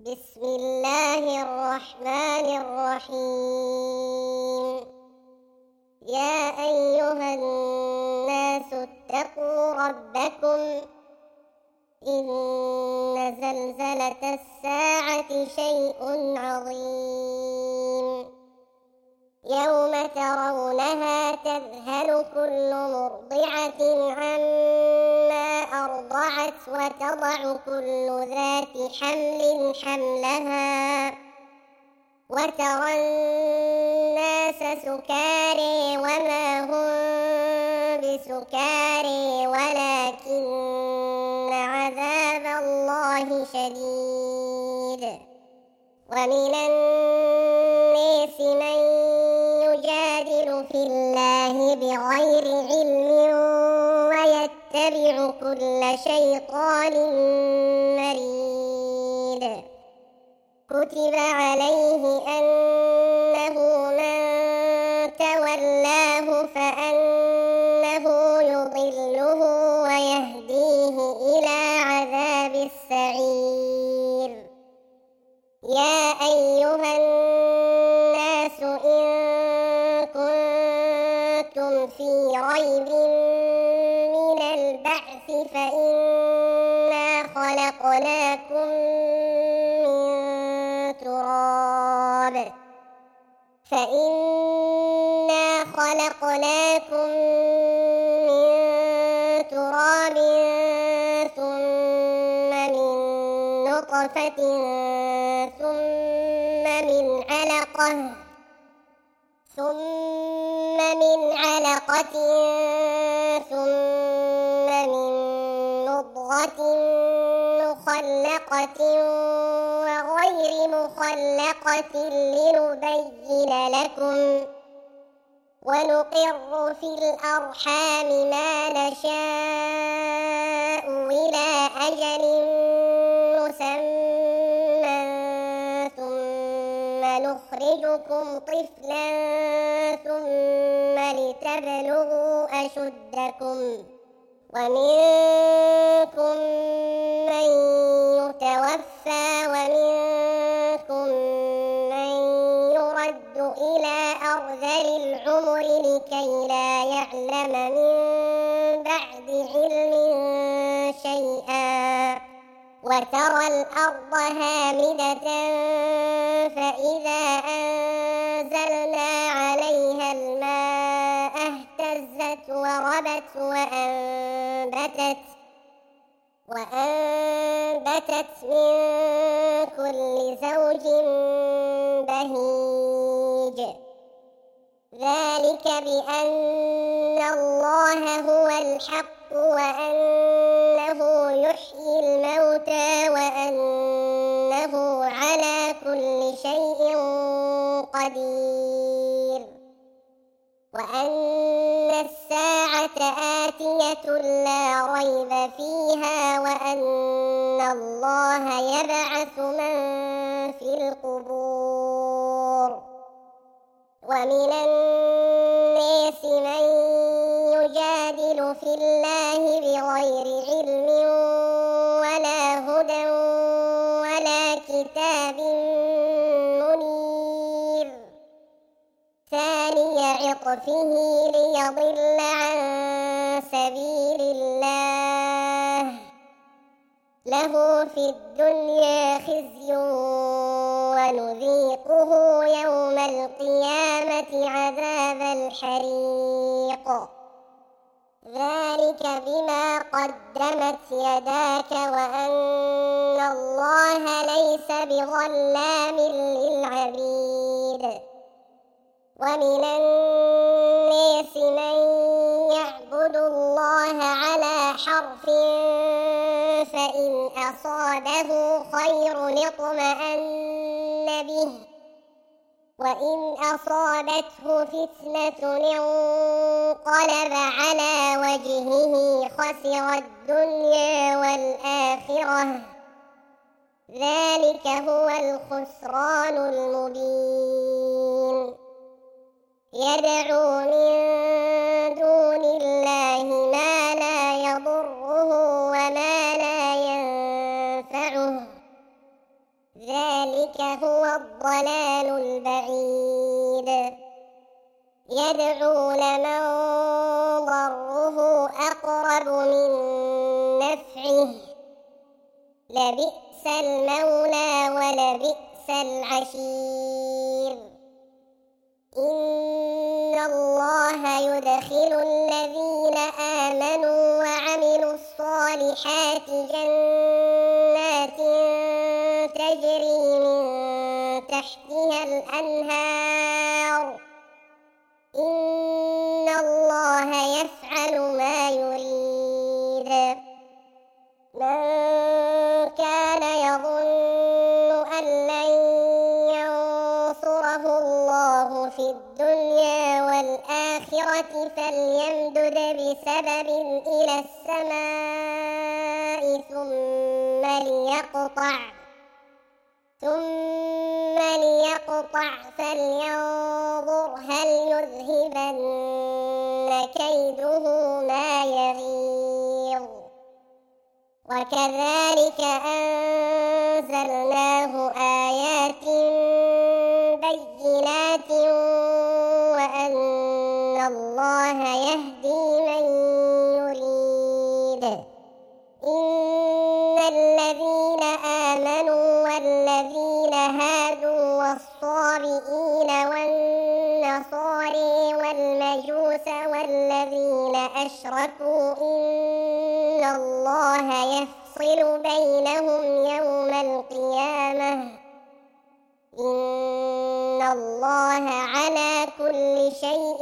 بسم الله الرحمن الرحيم. يا أيها الناس اتقوا ربكم، إن زلزلة الساعة شيء عظيم. يوم ترونها تذهل كل مرضعة عما أرضعت وتضع كل ذات حمل حملها، وترى الناس سكارى وما هم بسكارى ولكن عذاب الله شديد. ومن الناس من يجادل في الله بغير علم ويتبع كل شيطان مريد. كتب عليه أنه من تولاه فأنه يضله ويهديه إلى عذاب السعير. يا أيها الناس إن كنتم في ريب من البعث فإنا خلقناكم من تراب ثم من نطفة ثم من علقة ثم من مضغة مخلقة وغير مخلقة لنبين لكم، ونقر في الأرحام ما نشاء إلى أجل مسمى ثم نخرجكم طفلا ثم لتبلغوا أشدكم، ومنكم من يتوفى ومنكم من يرد إلى أرذل العمر لكي لا يعلم من بعد علم شيئا. وترى الأرض هامدة فإذا أنزلنا عليها الماء اهتزت وربت وأنبتت من كل زوج بهيج. ذلك بأن الله هو الحق وأنه يحيي الموتى وأنه على كل شيء قدير، وأن الساعة آتية لا ريب فيها، وأن الله يبعث من في القبور. ومن الناس من يجادل في الله بغير علم ولا هدى ولا كتاب منير، ثاني عطفه ليضل عن سبيل الله، له في الدنيا خزي ونذيقه يوم القيامة عذاب الحريق. ذلك بما قدمت يداك وأن الله ليس بظلام للعبيد. ومن الناس من يعبد الله على حرف فإن أصابه خير اطمأن به، وإن أصابته فتنة انقلب على وجهه خسر الدنيا والآخرة. ذلك هو الخسران المبين. يدعو من دون الله ما لا يضره وما لا ينفعه، ذلك هو الضلال البعيد يدعون من ضره أقرب من نفعه لبئس المولى ولبئس العشير إن الله يدخل الذين آمنوا وعملوا الصالحات جنات تجري من تحتها الأنهار إن الله يفعل ما يريد من كان يظن أن لن ينصره الله في الدنيا والآخرة فليمدد بسبب إلى السماء ثم ليقطع فلينظر هل يذهبن كيده ما يغيظ وكذلك أنزلناه آيات بينات وأن الله يهدي من يريد إن الذين آمنوا والذين هادوا والصابئين والنصاري والمجوس والذين أشركوا إن الله يفصل بينهم يوم القيامة إن الله على كل شيء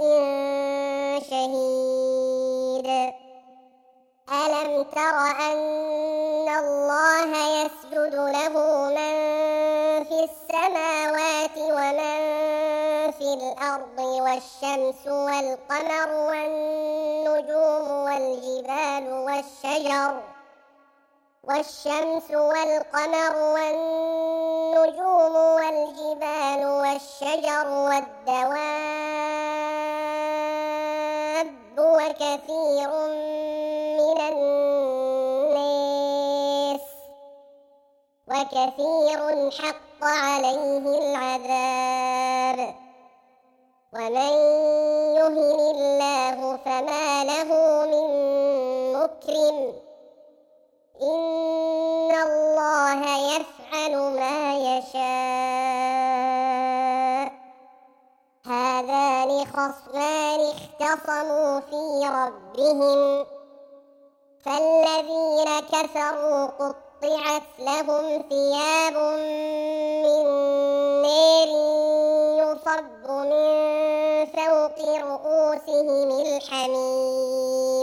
شهيد ألم تر أن الله يسجد له من في السماوات ومن في الأرض والشمس والقمر والنجوم والجبال والشجر والدواب وكثير حق عليه العذاب ومن يهن الله فما له من مكرم إن الله يفعل ما يشاء هذان خصمان اختصموا في ربهم فالذين كفروا قطعت لهم ثياب من نار يصب من فوق رؤوسهم الحميم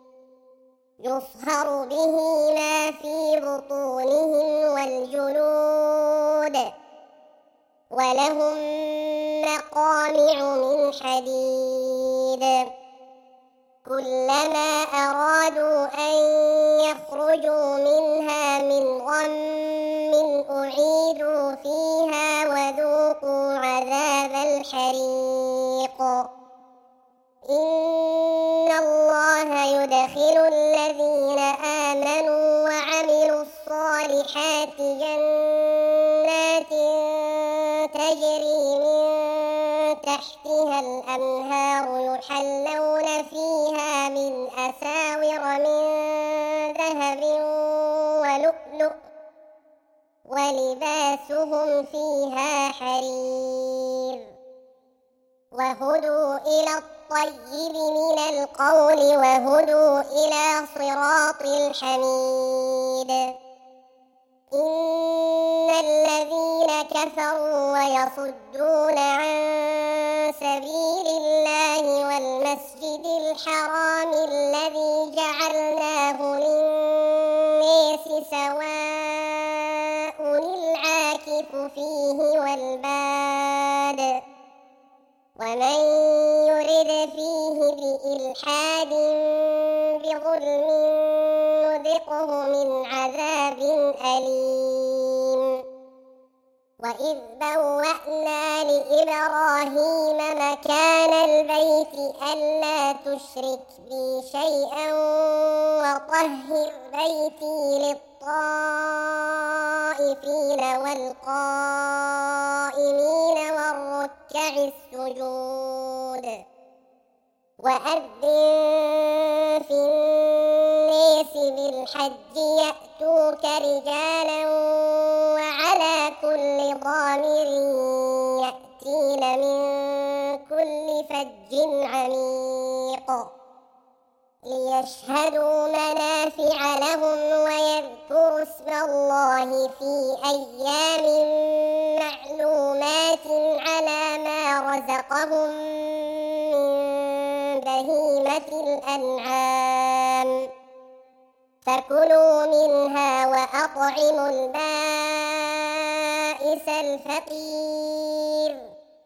يصهر به ما في بطونهم والجلود ولهم مقامع من حديد كلما أرادوا أن يخرجوا منها من غم أعيدوا فيها وذوقوا عذاب الحريق إن الله يدخل الذين آمنوا وعملوا الصالحات جنات تجري من تحتها الأنهار يحلون فيها من أساور من ذهب ولؤلؤ ولباسهم فيها حرير وهدوا إلى الطيب من القول وهدوا إلى صراط الحميد إن الذين كفروا ويصدون عن سبيل الله والمسجد الحرام الذي جعلناه للناس سواء العاكف فيه والباد ومن يرد فيه بإلحاد بظلم نذقه من عذاب أليم وإذ بوأنا لإبراهيم مكان البيت ألا تشرك بي شيئا وطهر بيتي للطائفين والقائمين والركع السجود وأذن في الناس بالحج يأتوك رجالا وعلى كل ضامر يأتين من كل فج عميق ليشهدوا منافع لهم ويذكروا اسم الله في أيام معلومات على ما رزقهم من بهيمة الأنعام فكلوا منها وأطعموا البائس الفقير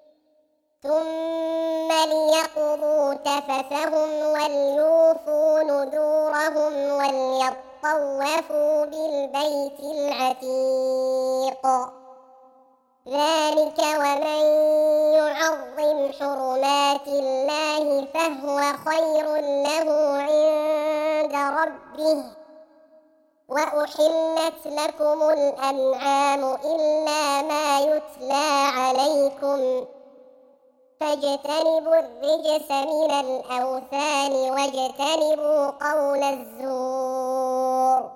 ثم ليقضوا تفثهم وليوفوا نذورهم وليطوفوا بالبيت العتيق ذلك ومن يعظم حرمات الله فهو خير له عند ربه وأحلت لكم الأنعام إلا ما يتلى عليكم فاجتنبوا الرجس من الأوثان واجتنبوا قول الزور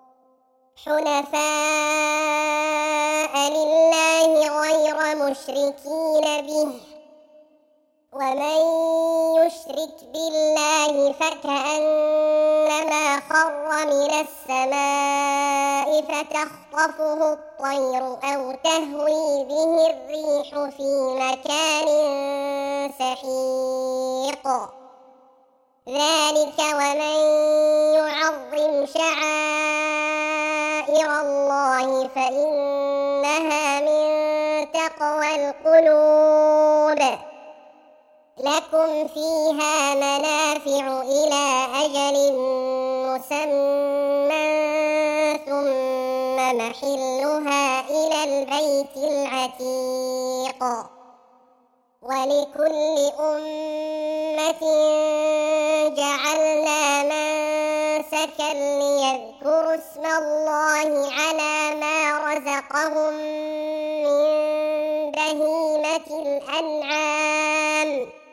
حنفاء لله غير مشركين به ومن يشرك بالله فكأنما خر من السماء فتخطفه الطير أو تهوي به الريح في مكان سحيق ذلك ومن يعظم شعائر الله فإنها من تقوى القلوب لكم فيها منافع إلى أجل مسمى ثم محلها إلى البيت العتيق ولكل أمة جعلنا منسكا ليذكروا اسم الله على ما رزقهم من بهيمة الأنعام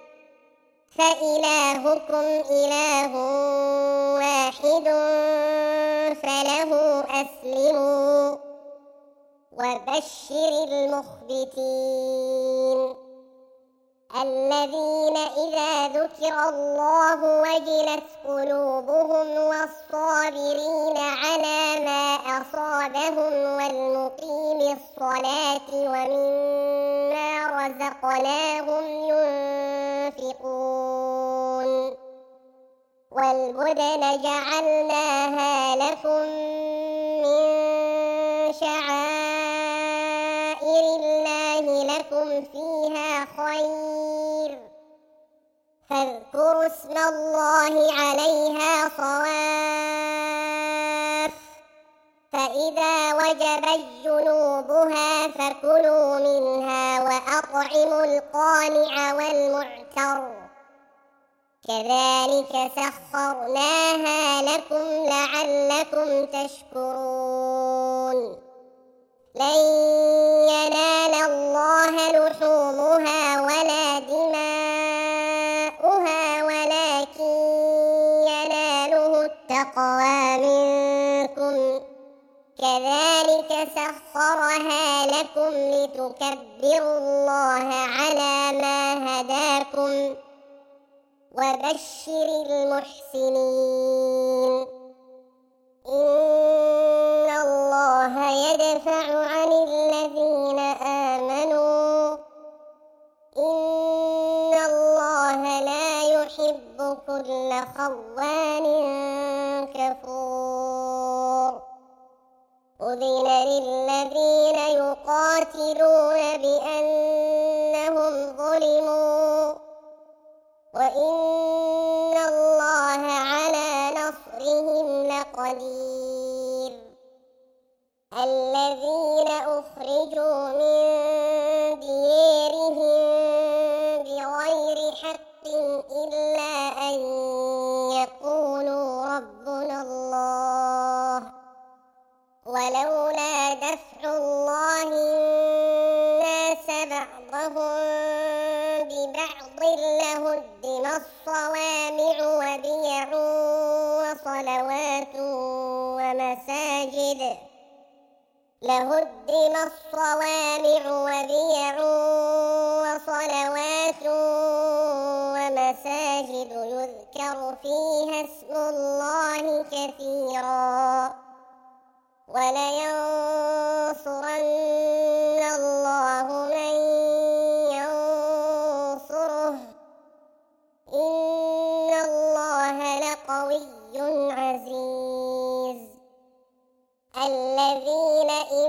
فإلهكم إله واحد فله أسلموا وبشر المخبتين الذين إذا ذكر الله وجلت قلوبهم والصابرين على ما أصابهم والمقيم الصلاة ومما رزقناهم ينفقون والبدن جعلناها لكم من شعائر الله لكم فيها خير فاذكروا اسم الله عليها صواف فإذا وجبت جنوبها فكلوا منها وأطعموا القانع والمعتر كذلك سخرناها لكم لعلكم تشكرون لن ينال الله لحومها ولا دماؤها ولكن يناله التقوى منكم كذلك سخرها لكم لتكبروا الله على ما هداكم وبشر المحسنين إن الله يدفع عن الذين آمنوا إن الله لا يحب كل خوان كفور أذن للذين يقاتلون بأنهم ظلموا وإن الله على نصرهم لقدير الذين أخرجوا من ديارهم بغير حق إلا أن يقولوا ربنا الله ولولا دفع الله الناس بعضهم ببعض لهدم الصوامع وبيع وصلوات ومساجد يذكر فيها اسم الله كثيرا ولينصرن الله من ينصره إن الله لقوي عزيز الذين إن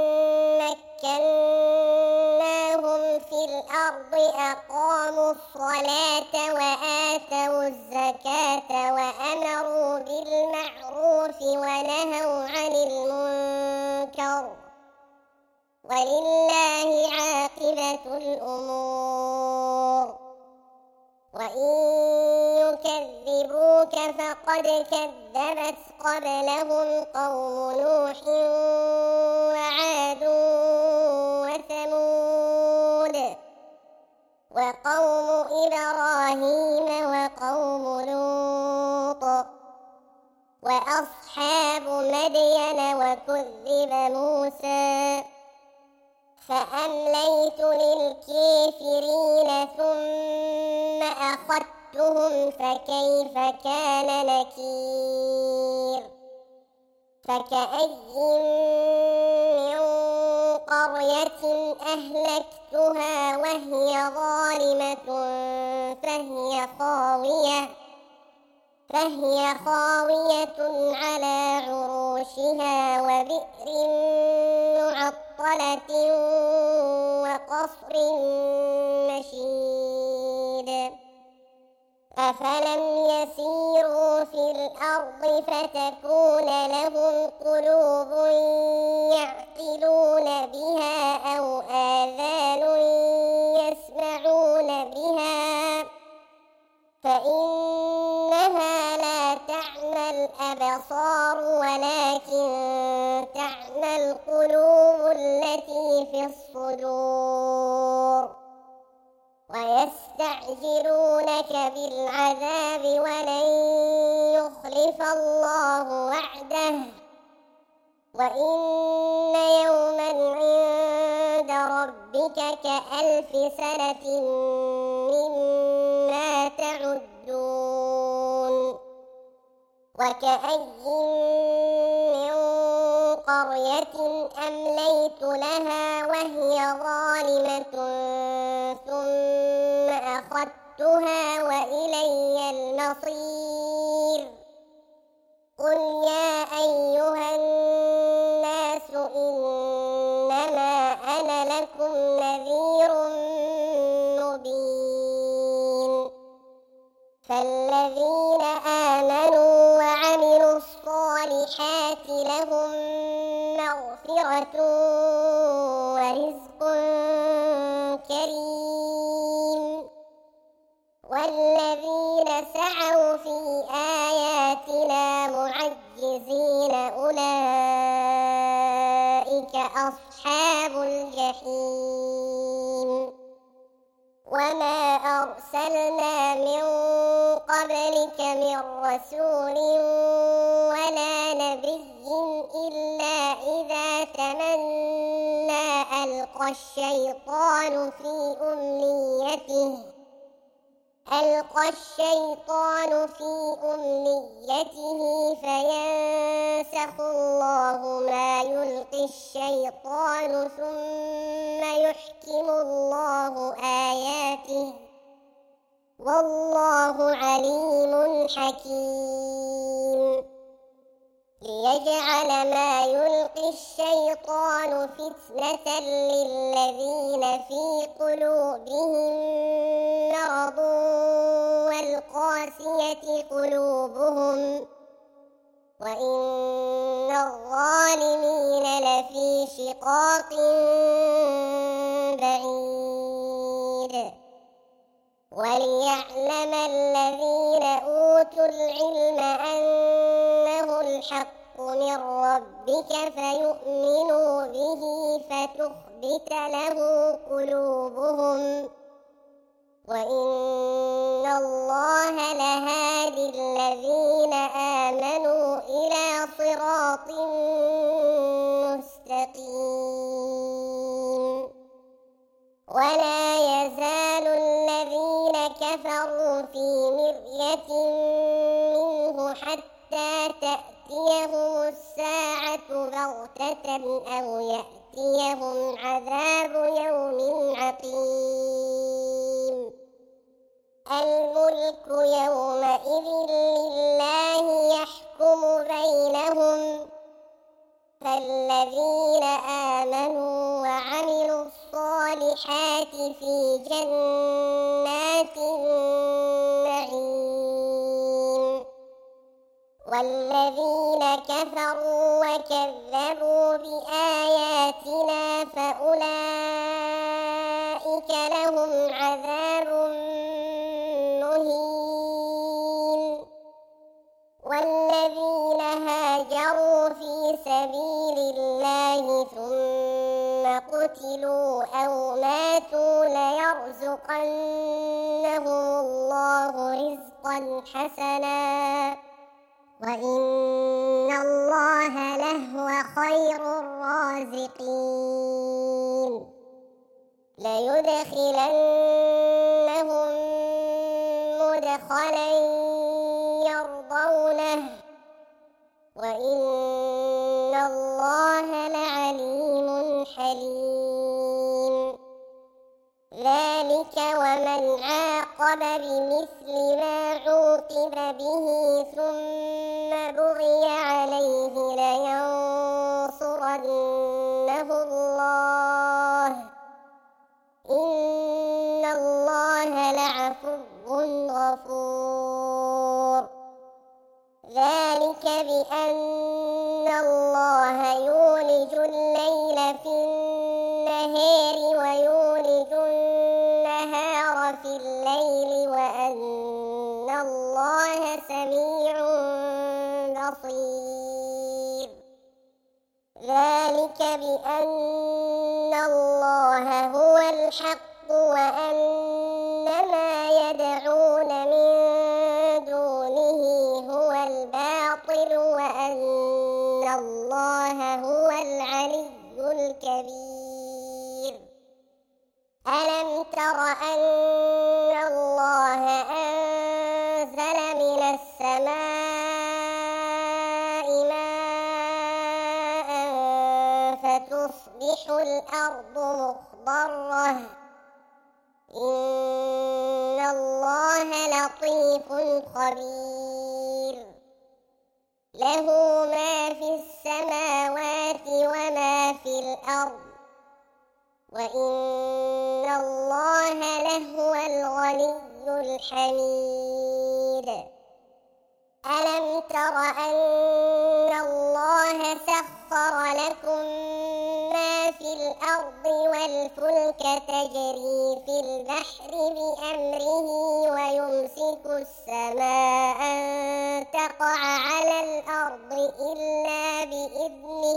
مكناهم في الأرض أقاموا الصلاة وآتوا الزكاة وأمروا بالمعروف ونهوا عن المنكر ولله عاقبة الأمور وإن يكذبوك فقد كذبت قبلهم قوم نوح وعاد وثمود وقوم إبراهيم وقوم لوط وأصحاب مدين وكذب موسى فأمليت للكافرين ثم أخذتهم فكيف كان نكير فكأي من قرية أهلكتها وهي ظالمة فهي خاوية على عروشها وبئر معطلة وقصر مشيد أفلم يسيروا في الأرض فتكون لهم قلوب يعقلون بها أو آذان يسمعون بها فإنها لا تعمى الأبصار ولكن تعمى القلوب التي في الصدور ويستعجلونك بالعذاب ولن يخلف الله وعده وإن يوما عند ربك كألف سنة مما تعدون وكأي من قرية أمليت لها وهي ظالمة ثم أخذتها وإلي المصير قل يا أيها الناس إنما أنا لكم نذير مبين فالذين آمنوا وعملوا الصالحات لهم مغفرة ورزق كريم والذين سعوا في آياتنا معجزين أولئك أصحاب الجحيم وما أرسلنا من قبلك من رسول ولا نبي إلا إذا تمنى ألقى الشيطان في أمنيته فينسخ الله ما يلقي الشيطان ثم يحكم الله آياته والله عليم حكيم ليجعل ما يلقي الشيطان فتنة للذين في قلوبهم مرض والقاسية قلوبهم وإن الظالمين لفي شقاق بعيد. وليعلم الذين أوتوا العلم أنه الحق من ربك فيؤمنوا به فتخبت له قلوبهم، وإن الله لهادي الذين آمنوا إلى صراط مستقيم. ولا يزال الذين كفروا في مرية منه حتى تأتيهم الساعة بغتة أو يأتيهم عذاب يوم عقيم. الملك يومئذ لله يحكم بينهم، فالذين آمنوا وعملوا الصالحات في جنات النعيم، والذين كفروا وكذبوا بآياتنا فأولئك لهم عذاب مهين. والذين هاجروا في سبيل الله ثم قتلوا أو ماتوا ليرزقنهم الله رزقا حسنا، وإن الله لهو خير الرازقين. ليدخلنهم مدخلا يرضونه، وإن الله لعليم حليم. ذلك ومن عاقب بمثل ما عوقب به ثم بغي عليه لينصرنه الله، إن الله لعفو غفور. ذلك بأن الله يولج الليل في النهار ويولج النهار في الليل وأن الله سميع بصير. ذلك بأن الله هو الحق وأن ما يدعون من دونه هو الباطل وأن الله هو العلي الكبير. ألم تر أن الله أنزل من السماء ماء فتصبح الأرض مخضرة، إن الله لطيف خبير. له ما في السماوات وما في الأرض، وإن الله لهو الغني الحميد. ألم تر أن الله سخر لكم ما في الأرض والفلك تجري في البحر بأمره ويمسك السماء أن تقع على الأرض إلا بإذنه،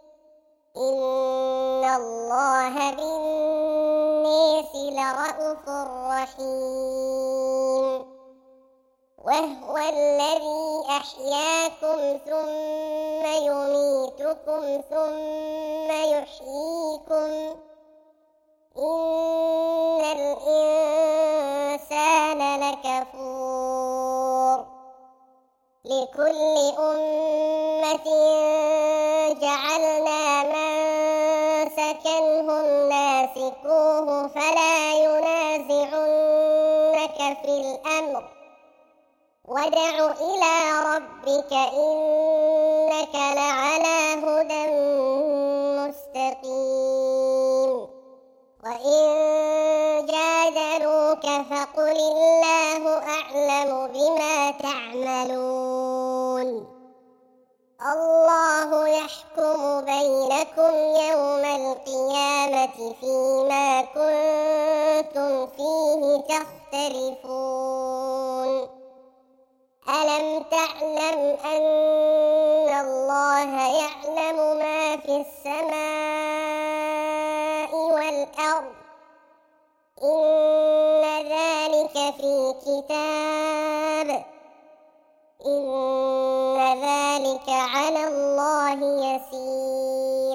إن الله بالناس لرءوف رحيم. وهو الذي أحياكم ثم يميتكم ثم يحييكم، إن الإنسان لكفور. لكل أمة جعلنا منسكنهم ناسكوه فلا ينازعنك في الأمر، وادع إلى ربك إنك لعلى هدى مستقيم. وإن جادلوك فقل الله أعلم بما تعملون، ربكم يوم القيامة فيما كنتم فيه تختلفون ألم تعلم أن الله يعلم ما في السماء والأرض إن ذلك في كتاب إن ذلك على الله يسير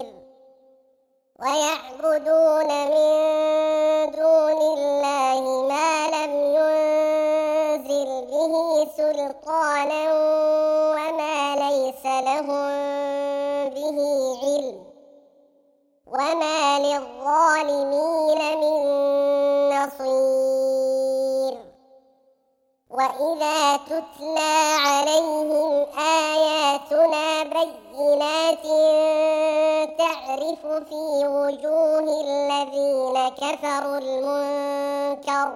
ويعبدون من دون الله ما لم ينزل به سلطانا وما ليس لهم به علم وما للظالمين من نصير وإذا تتلى عليهم آياتنا بينات تعرف في وجوه الذين كفروا المنكر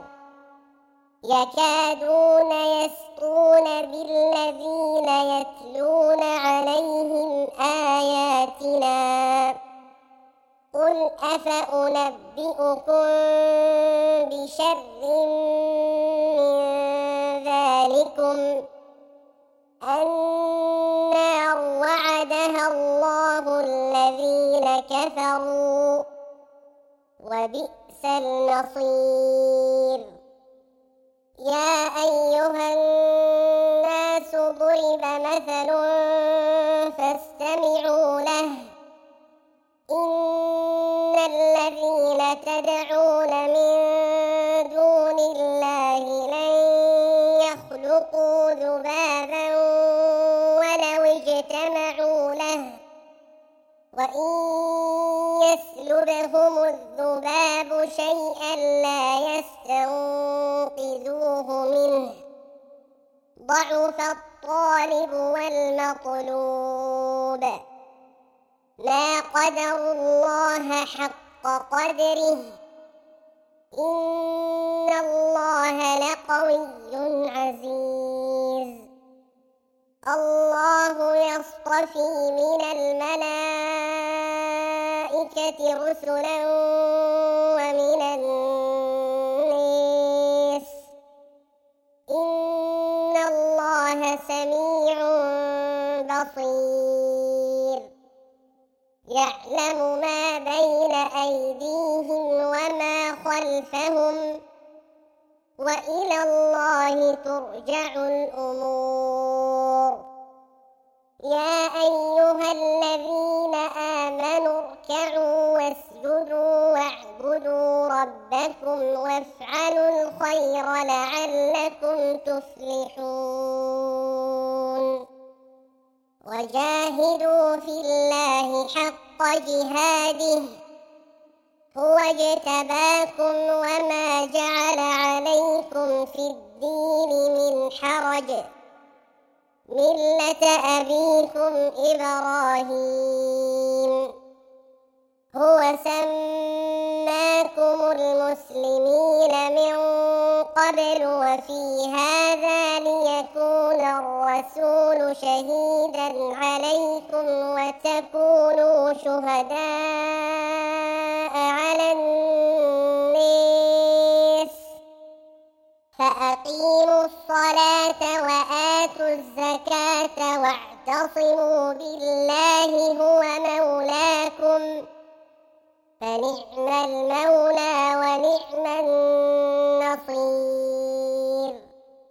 يكادون يسطون بالذين يتلون عليهم آياتنا قل أفأنبئكم بشر من ذلكم النار وعدها الله الذين كفروا وبئس المصير يا أيها الناس ضرب مثل فاستمعوا له إن الذين تدعون من دون الله لن يخلقوا ذبابا ولو اجتمعوا له وإن يسلبهم الذباب شيئا لا يستنقذوه منه ضعف الطالب والمطلوب ما قدروا الله حق قدره إن الله لقوي عزيز الله يصطفي من الملائكة رسلا ومن الناس إن الله سميع بصير يعلم ما بين أيديهم وما خلفهم وإلى الله ترجع الأمور يا أيها الذين آمنوا اركعوا واسجدوا واعبدوا ربكم وافعلوا الخير لعلكم تفلحون وجاهدوا في الله حق جهاده هو اجتباكم وما جعل عليكم في الدين من حرج ملة أبيكم إبراهيم هو سماكم المسلمين من قبل وفي هذا ليكون الرسول شهيدا عليكم وتكونوا شهداء على الناس فأقيموا الصلاة وآتوا الزكاة واعتصموا بالله هو مولاكم فنعم المولى ونعم النصير